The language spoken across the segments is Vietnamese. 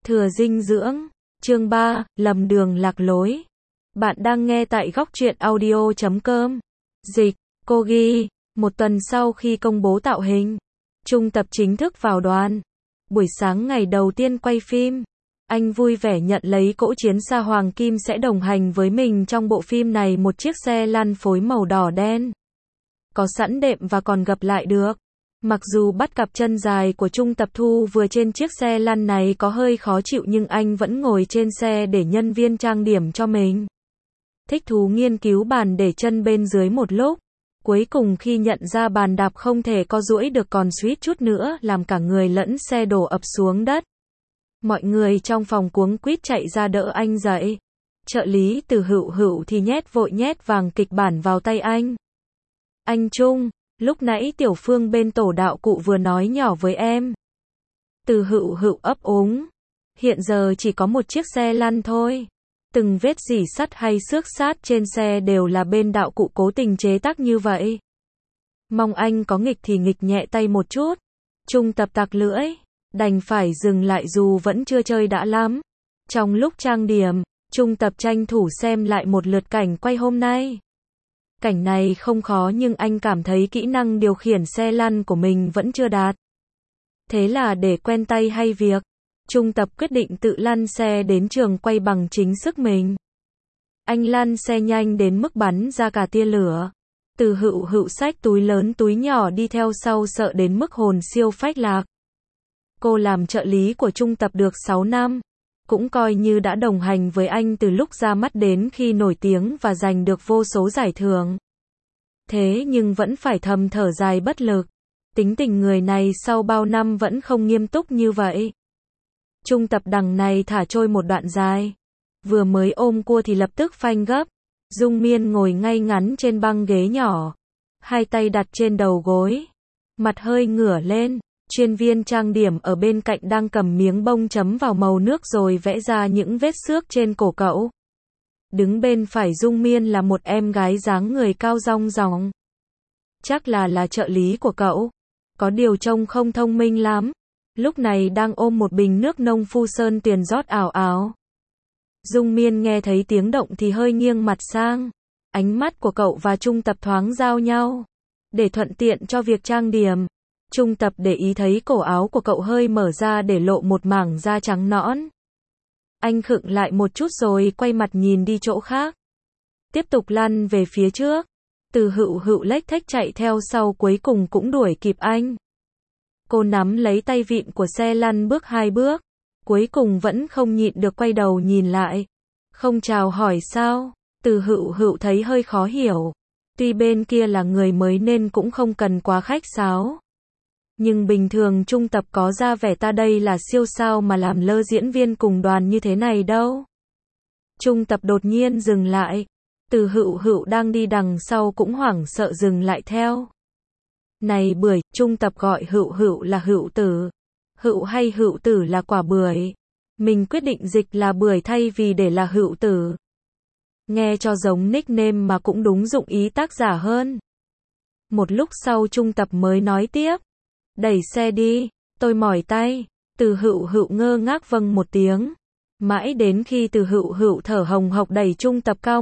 Thừa dinh dưỡng. Chương 3, lầm đường lạc lối. Bạn đang nghe tại góc truyện audio.com. Dịch, cô ghi. Một tuần sau khi công bố tạo hình, Trung Tập chính thức vào đoàn. Buổi sáng ngày đầu tiên quay phim, anh vui vẻ nhận lấy cỗ chiến xa hoàng kim sẽ đồng hành với mình trong bộ phim này, một chiếc xe lăn phối màu đỏ đen. Có sẵn đệm và còn gập lại được. Mặc dù bắt cặp chân dài của Trung Tập Thu vừa trên chiếc xe lăn này có hơi khó chịu, nhưng anh vẫn ngồi trên xe để nhân viên trang điểm cho mình. Thích thú nghiên cứu bàn để chân bên dưới một lúc. Cuối cùng khi nhận ra bàn đạp không thể co duỗi được còn suýt chút nữa làm cả người lẫn xe đổ ập xuống đất. Mọi người trong phòng cuống quýt chạy ra đỡ anh dậy. Trợ lý Từ Hựu thì nhét vàng kịch bản vào tay anh. Anh Trung, lúc nãy Tiểu Phương bên tổ đạo cụ vừa nói nhỏ với em. Từ Hựu ấp úng. Hiện giờ chỉ có một chiếc xe lăn thôi. Từng vết rỉ sắt hay xước sát trên xe đều là bên đạo cụ cố tình chế tác như vậy. Mong anh có nghịch thì nghịch nhẹ tay một chút. Trung Tập tặc lưỡi, đành phải dừng lại dù vẫn chưa chơi đã lắm. Trong lúc trang điểm, Trung Tập tranh thủ xem lại một lượt cảnh quay hôm nay. Cảnh này không khó nhưng anh cảm thấy kỹ năng điều khiển xe lăn của mình vẫn chưa đạt. Thế là để quen tay hay việc, Trung Tập quyết định tự lăn xe đến trường quay bằng chính sức mình. Anh lăn xe nhanh đến mức bắn ra cả tia lửa. Từ Hựu xách túi lớn túi nhỏ đi theo sau, sợ đến mức hồn siêu phách lạc. Cô làm trợ lý của Trung Tập được 6 năm. Cũng coi như đã đồng hành với anh từ lúc ra mắt đến khi nổi tiếng và giành được vô số giải thưởng. Thế nhưng vẫn phải thầm thở dài bất lực. Tính tình người này sau bao năm vẫn không nghiêm túc như vậy. Trung Tập đằng này thả trôi một đoạn dài. Vừa mới ôm cua thì lập tức phanh gấp. Dung Miên ngồi ngay ngắn trên băng ghế nhỏ. Hai tay đặt trên đầu gối. Mặt hơi ngửa lên. Chuyên viên trang điểm ở bên cạnh đang cầm miếng bông chấm vào màu nước rồi vẽ ra những vết xước trên cổ cậu. Đứng bên phải Dung Miên là một em gái dáng người cao rong ròng. Chắc là trợ lý của cậu. Có điều trông không thông minh lắm. Lúc này đang ôm một bình nước nông Phu Sơn Tuyền rót ảo ảo. Dung Miên nghe thấy tiếng động thì hơi nghiêng mặt sang. Ánh mắt của cậu và Trung Tập thoáng giao nhau. Để thuận tiện cho việc trang điểm, Trung Tập để ý thấy cổ áo của cậu hơi mở ra để lộ một mảng da trắng nõn. Anh khựng lại một chút rồi quay mặt nhìn đi chỗ khác. Tiếp tục lăn về phía trước. Từ Hựu lếch thếch chạy theo sau, cuối cùng cũng đuổi kịp anh. Cô nắm lấy tay vịn của xe lăn bước 2 bước. Cuối cùng vẫn không nhịn được quay đầu nhìn lại. Không chào hỏi sao? Từ Hựu thấy hơi khó hiểu. Tuy bên kia là người mới nên cũng không cần quá khách sáo. Nhưng bình thường Trung Tập có ra vẻ ta đây là siêu sao mà làm lơ diễn viên cùng đoàn như thế này đâu. Trung Tập đột nhiên dừng lại. Từ Hựu đang đi đằng sau cũng hoảng sợ dừng lại theo. Này bưởi, Trung Tập gọi Hựu là Hựu tử. Hựu hay Hựu tử là quả bưởi. Mình quyết định dịch là bưởi thay vì để là Hựu tử. Nghe cho giống nickname mà cũng đúng dụng ý tác giả hơn. Một lúc sau Trung Tập mới nói tiếp. Đẩy xe đi, tôi mỏi tay. Từ Hựu ngơ ngác vâng một tiếng. Mãi đến khi Từ Hựu thở hồng hộc đẩy Trung Tập cao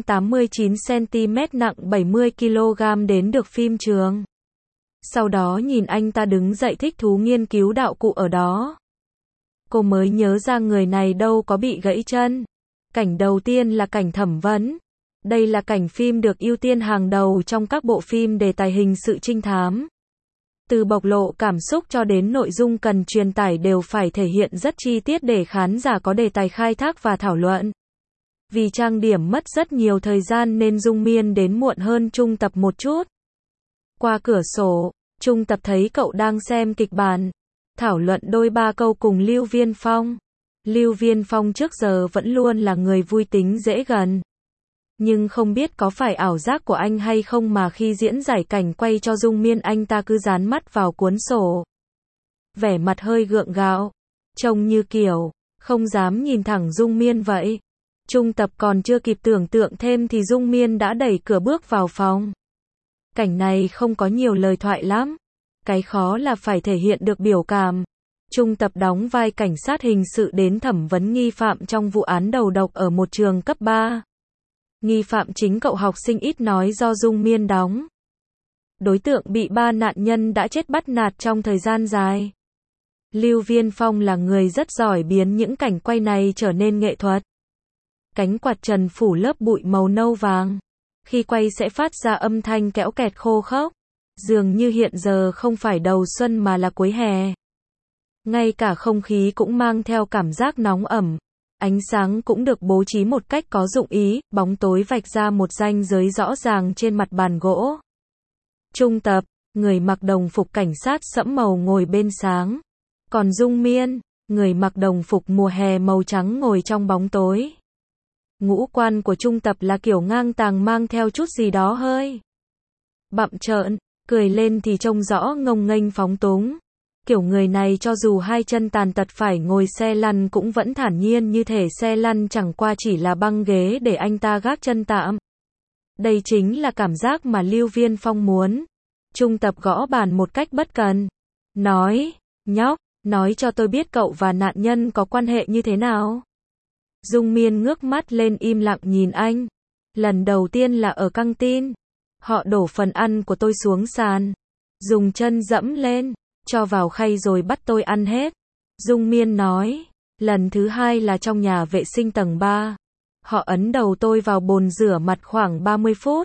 189cm nặng 70kg đến được phim trường. Sau đó nhìn anh ta đứng dậy thích thú nghiên cứu đạo cụ ở đó. Cô mới nhớ ra người này đâu có bị gãy chân. Cảnh đầu tiên là cảnh thẩm vấn. Đây là cảnh phim được ưu tiên hàng đầu trong các bộ phim đề tài hình sự trinh thám. Từ bộc lộ cảm xúc cho đến nội dung cần truyền tải đều phải thể hiện rất chi tiết để khán giả có đề tài khai thác và thảo luận. Vì trang điểm mất rất nhiều thời gian nên Dung Miên đến muộn hơn Trung Tập một chút. Qua cửa sổ, Trung Tập thấy cậu đang xem kịch bản, thảo luận đôi ba câu cùng Lưu Viên Phong. Lưu Viên Phong trước giờ vẫn luôn là người vui tính dễ gần. Nhưng không biết có phải ảo giác của anh hay không mà khi diễn giải cảnh quay cho Dung Miên anh ta cứ dán mắt vào cuốn sổ. Vẻ mặt hơi gượng gạo, trông như kiểu không dám nhìn thẳng Dung Miên vậy. Trung Tập còn chưa kịp tưởng tượng thêm thì Dung Miên đã đẩy cửa bước vào phòng. Cảnh này không có nhiều lời thoại lắm. Cái khó là phải thể hiện được biểu cảm. Trung Tập đóng vai cảnh sát hình sự đến thẩm vấn nghi phạm trong vụ án đầu độc ở một trường cấp 3. Nghi phạm chính cậu học sinh ít nói do Dung Miên đóng. Đối tượng bị 3 nạn nhân đã chết bắt nạt trong thời gian dài. Lưu Viên Phong là người rất giỏi biến những cảnh quay này trở nên nghệ thuật. Cánh quạt trần phủ lớp bụi màu nâu vàng. Khi quay sẽ phát ra âm thanh kẽo kẹt khô khốc. Dường như hiện giờ không phải đầu xuân mà là cuối hè. Ngay cả không khí cũng mang theo cảm giác nóng ẩm. Ánh sáng cũng được bố trí một cách có dụng ý, bóng tối vạch ra một ranh giới rõ ràng trên mặt bàn gỗ. Trung Tập, người mặc đồng phục cảnh sát sẫm màu ngồi bên sáng. Còn Dung Miên, người mặc đồng phục mùa hè màu trắng ngồi trong bóng tối. Ngũ quan của Trung Tập là kiểu ngang tàng mang theo chút gì đó hơi bặm trợn, cười lên thì trông rõ ngông nghênh phóng túng. Kiểu người này cho dù hai chân tàn tật phải ngồi xe lăn cũng vẫn thản nhiên như thể xe lăn chẳng qua chỉ là băng ghế để anh ta gác chân tạm. Đây chính là cảm giác mà Lưu Viên Phong muốn. Trung Tập gõ bàn một cách bất cần. Nói, nhóc, nói cho tôi biết cậu và nạn nhân có quan hệ như thế nào. Dung Miên ngước mắt lên im lặng nhìn anh. Lần đầu tiên là ở căng tin. Họ đổ phần ăn của tôi xuống sàn. Dùng chân dẫm lên, cho vào khay rồi bắt tôi ăn hết. Dung Miên nói. Lần thứ hai là trong nhà vệ sinh tầng 3. Họ ấn đầu tôi vào bồn rửa mặt khoảng 30 phút.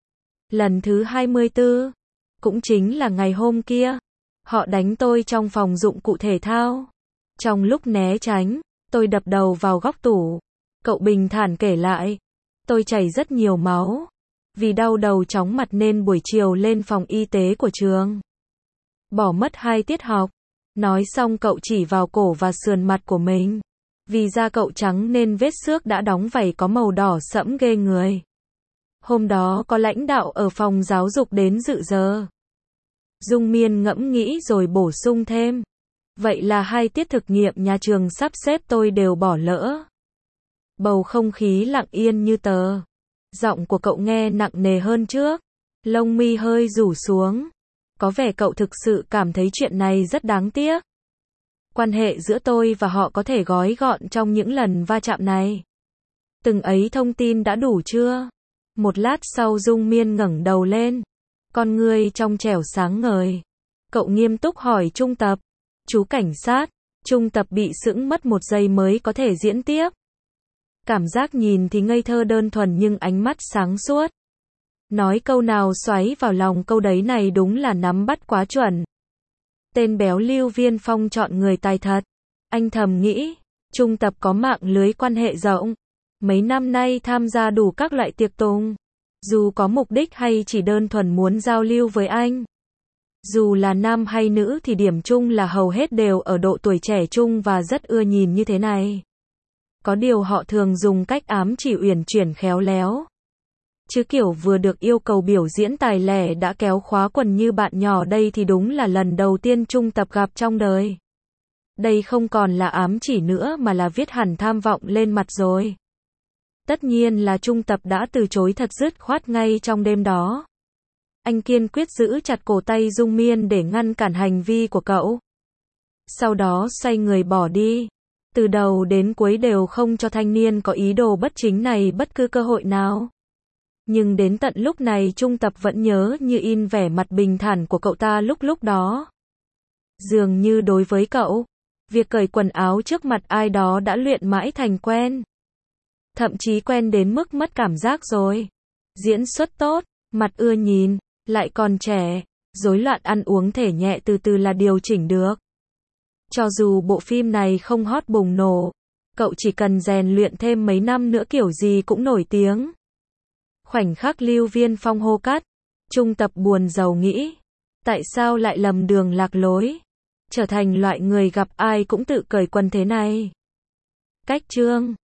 Lần thứ 24, cũng chính là ngày hôm kia, họ đánh tôi trong phòng dụng cụ thể thao. Trong lúc né tránh, tôi đập đầu vào góc tủ. Cậu bình thản kể lại, tôi chảy rất nhiều máu. Vì đau đầu chóng mặt nên buổi chiều lên phòng y tế của trường. Bỏ mất 2 tiết học. Nói xong cậu chỉ vào cổ và sườn mặt của mình. Vì da cậu trắng nên vết xước đã đóng vảy có màu đỏ sẫm ghê người. Hôm đó có lãnh đạo ở phòng giáo dục đến dự giờ. Dung Miên ngẫm nghĩ rồi bổ sung thêm. Vậy là 2 tiết thực nghiệm nhà trường sắp xếp tôi đều bỏ lỡ. Bầu không khí lặng yên như tờ. Giọng của cậu nghe nặng nề hơn trước. Lông mi hơi rủ xuống. Có vẻ cậu thực sự cảm thấy chuyện này rất đáng tiếc. Quan hệ giữa tôi và họ có thể gói gọn trong những lần va chạm này. Từng ấy thông tin đã đủ chưa? Một lát sau Dung Miên ngẩng đầu lên. Con ngươi trong trẻo sáng ngời. Cậu nghiêm túc hỏi Trung Tập. Chú cảnh sát. Trung Tập bị sững mất một giây mới có thể diễn tiếp. Cảm giác nhìn thì ngây thơ đơn thuần nhưng ánh mắt sáng suốt. Nói câu nào xoáy vào lòng câu đấy này đúng là nắm bắt quá chuẩn. Tên béo Lưu Viên Phong chọn người tài thật. Anh thầm nghĩ, Trung Tập có mạng lưới quan hệ rộng. Mấy năm nay tham gia đủ các loại tiệc tùng. Dù có mục đích hay chỉ đơn thuần muốn giao lưu với anh. Dù là nam hay nữ thì điểm chung là hầu hết đều ở độ tuổi trẻ trung và rất ưa nhìn như thế này. Có điều họ thường dùng cách ám chỉ uyển chuyển khéo léo. Chứ kiểu vừa được yêu cầu biểu diễn tài lẻ đã kéo khóa quần như bạn nhỏ đây thì đúng là lần đầu tiên Trung Tập gặp trong đời. Đây không còn là ám chỉ nữa mà là viết hẳn tham vọng lên mặt rồi. Tất nhiên là Trung Tập đã từ chối thật dứt khoát ngay trong đêm đó. Anh kiên quyết giữ chặt cổ tay Dung Miên để ngăn cản hành vi của cậu. Sau đó xoay người bỏ đi. Từ đầu đến cuối đều không cho thanh niên có ý đồ bất chính này bất cứ cơ hội nào. Nhưng đến tận lúc này Trung Tập vẫn nhớ như in vẻ mặt bình thản của cậu ta lúc đó. Dường như đối với cậu, việc cởi quần áo trước mặt ai đó đã luyện mãi thành quen. Thậm chí quen đến mức mất cảm giác rồi. Diễn xuất tốt, mặt ưa nhìn, lại còn trẻ, rối loạn ăn uống thể nhẹ từ từ là điều chỉnh được. Cho dù bộ phim này không hot bùng nổ, cậu chỉ cần rèn luyện thêm mấy năm nữa kiểu gì cũng nổi tiếng. Khoảnh khắc Lưu Viên Phong hô cắt, Trung Tập buồn rầu nghĩ, tại sao lại lầm đường lạc lối, trở thành loại người gặp ai cũng tự cởi quần thế này. Cách chương